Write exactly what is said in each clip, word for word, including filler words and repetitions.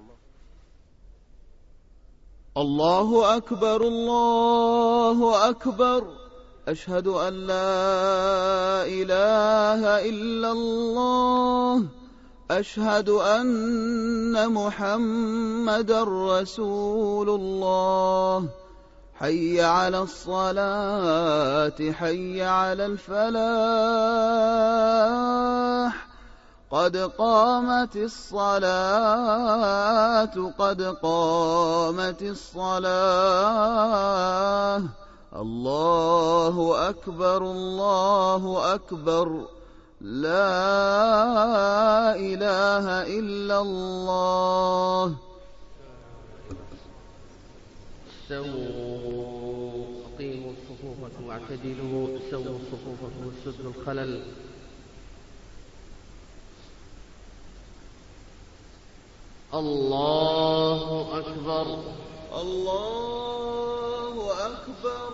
الله أكبر الله أكبر أشهد أن لا إله إلا الله أشهد أن محمدًا رسول الله حي على الصلاة حي على الفلاح قد قامت الصلاة قد قامت الصلاة الله أكبر الله أكبر لا إله إلا الله. استووا أقيموا الصفوف واعتدلوا سووا الصفوف وسدوا الخلل. الله أكبر الله أكبر.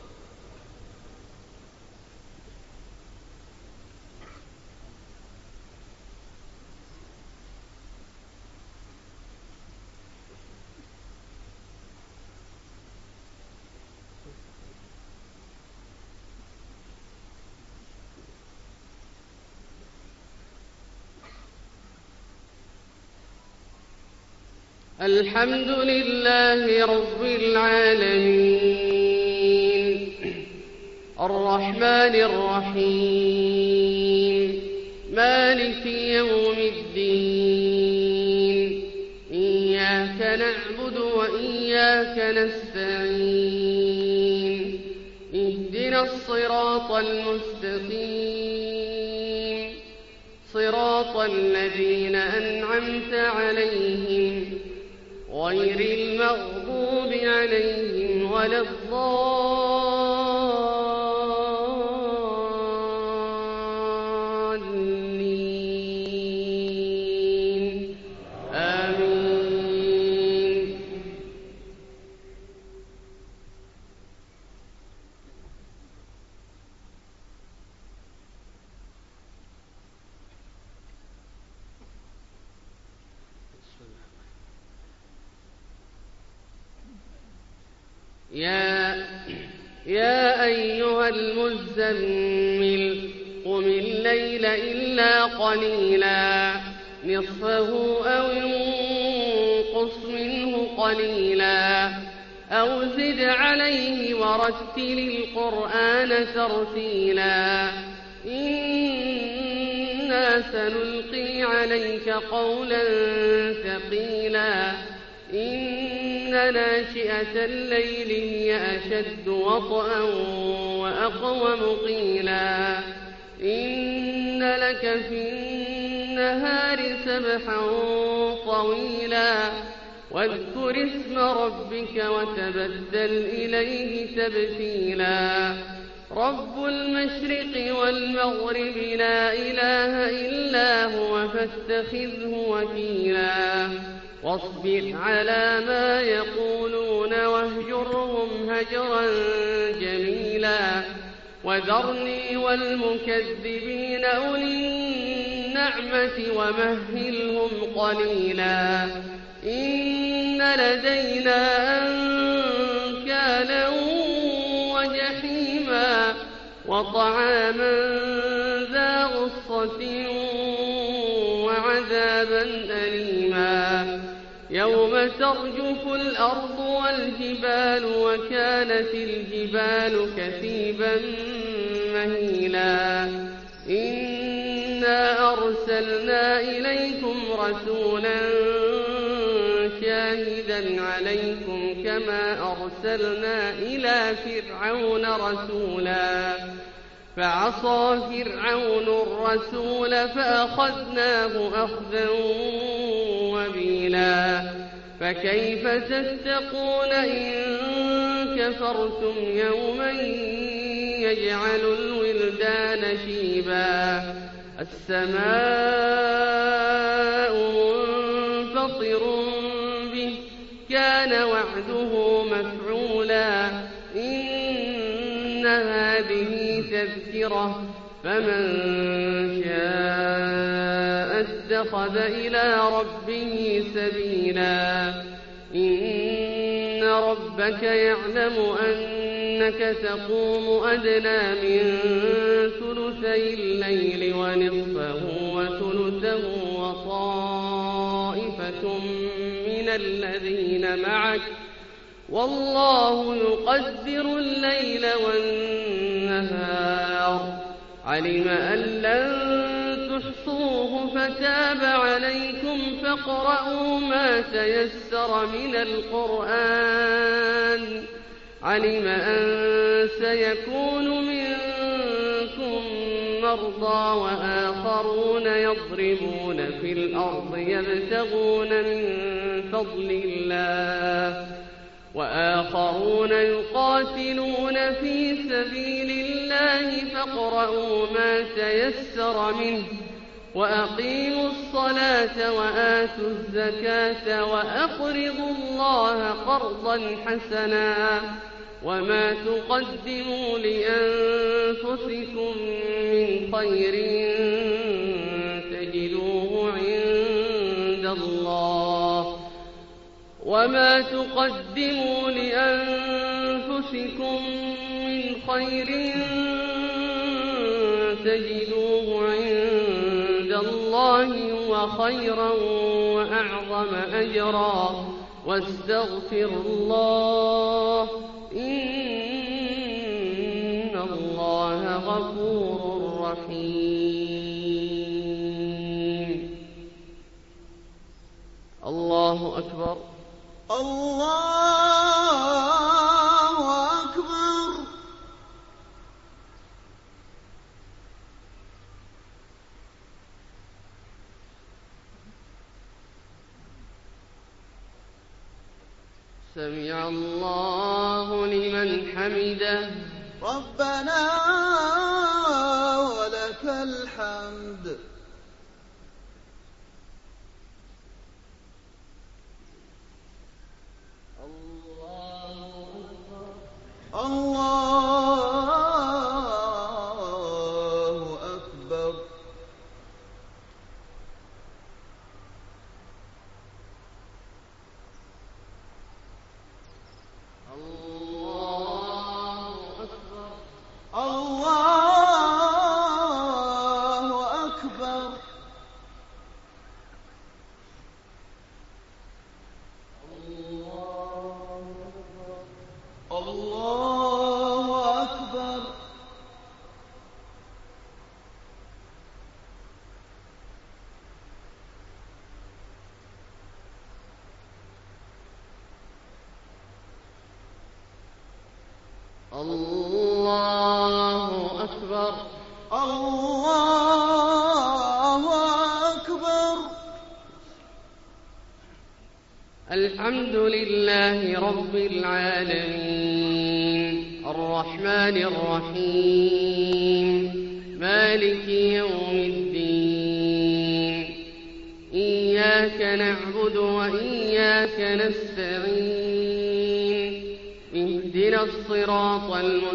الحمد لله رب العالمين الرحمن الرحيم مالك يوم الدين إياك نعبد وإياك نستعين اهدنا الصراط المستقيم صراط الذين أنعمت عليهم غير المغضوب عليهم ولا الضالين آمين. يا يا أيها المزمل قم الليل إلا قليلا نصفه أو انقص منه قليلا أو زد عليه ورتل القرآن ترتيلا إنا سنلقي عليك قولا ثقيلا إن ناشئة الليل هي أشد وطئا وأقوم قيلا إن لك في النهار سبحا طويلا واذكر اسم ربك وتبتل إليه تبتيلا رب المشرق والمغرب لا إله إلا هو فاتخذه وكيلا واصبر على ما يقولون واهجرهم هجرا جميلا وذرني والمكذبين أولي النعمة ومهلهم قليلا إن لدينا أنكالا وجحيما وطعاما ذا غصة وعذابا أليما يوم ترجف الأرض والجبال وكانت الجبال كثيبا مهيلا إنا أرسلنا إليكم رسولا شاهدا عليكم كما أرسلنا إلى فرعون رسولا فعصى فرعون الرسول فأخذناه أخذا وبيلا فكيف تتقون إن كفرتم يوما يجعل الولدان شيبا السماء منفطر به كان وعده مفعولا إن هذه تذكرة فمن شاء اتخذ اتخذ إلى ربه سبيلا إن ربك يعلم أنك تقوم أدنى من ثلثي الليل ونصفه وثلثه وطائفة من الذين معك والله يقدر الليل والنهار علم أن لن تحصوه فتاب عليكم فاقرؤوا ما تيسر من القرآن علم أن سيكون منكم مرضى وآخرون يضربون في الأرض يبتغون من فضل الله وآخرون يقاتلون في سبيل الله فاقرؤوا ما تيسر منه وأقيموا الصلاة وآتوا الزكاة وأقرضوا الله قرضا حسنا وما تقدموا لأنفسكم من خير تجدوه عند الله وما تقدموا لأنفسكم من خير تجدوه عند الله وخيرا وأعظم أجرا واستغفروا الله إن الله غفور رحيم. الله أكبر. الله أكبر. سمع الله لمن حمده. ربنا ولك الحمد. الله أكبر. الله أكبر. الله أكبر. الله أكبر. الله أكبر. الله أكبر. الحمد لله رب العالمين الرحمن الرحيم مالك يوم الدين إياك نعبد وإياك نستعين اهدنا الصراط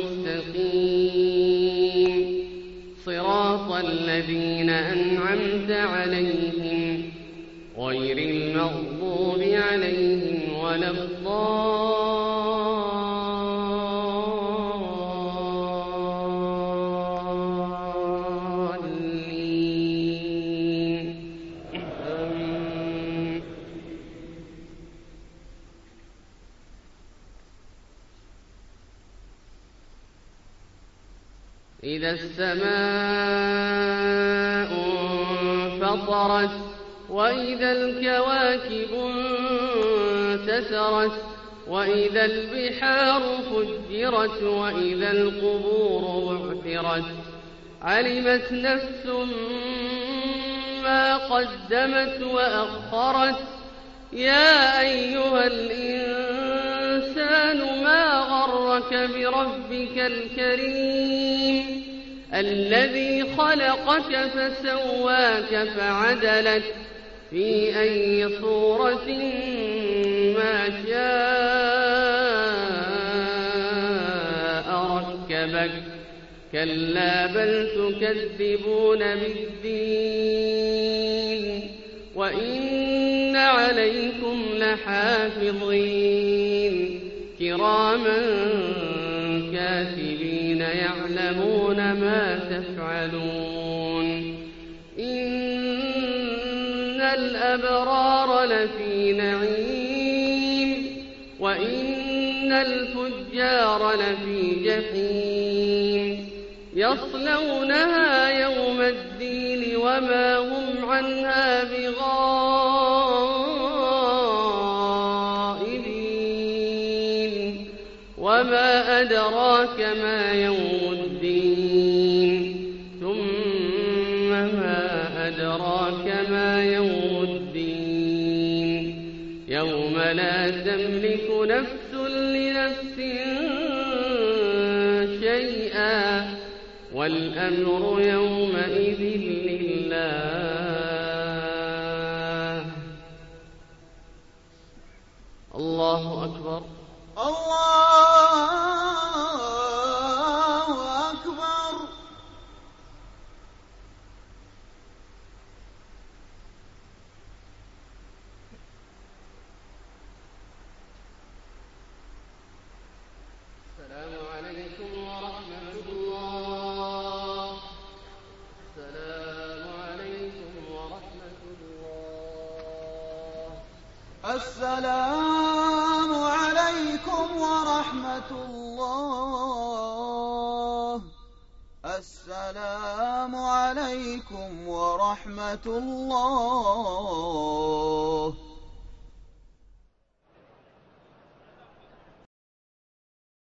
المستقيم صراط الذين أنعمت عليهم غير المغضوب عليهم ولا الضالين. آمين. إذا السماء انفطرت وإذا الكواكب انتثرت وإذا البحار فجرت وإذا القبور بعثرت علمت نفس ما قدمت وأخرت يا أيها الإنسان ما غرك بربك الكريم الذي خلقك فسواك فعدلك في أي صورة ما شاء ركبك كلا بل تكذبون بالدين وإن عليكم لحافظين كراما كاتبين يعلمون ما تفعلون إن الأبرار لفي نعيم وإن الفجار لفي جحيم يصلونها يوم الدين وما هم عنها بغائبين وما أدراك ما يوم الدين ثم ما أدراك ما يوم الدين يوم لا تملك نفس لنفس شيئا والأمر يومئذ لله. الله أكبر. الله أكبر. السلام عليكم ورحمة الله. السلام عليكم ورحمة الله. السلام عليكم ورحمة الله. السلام عليكم ورحمة الله.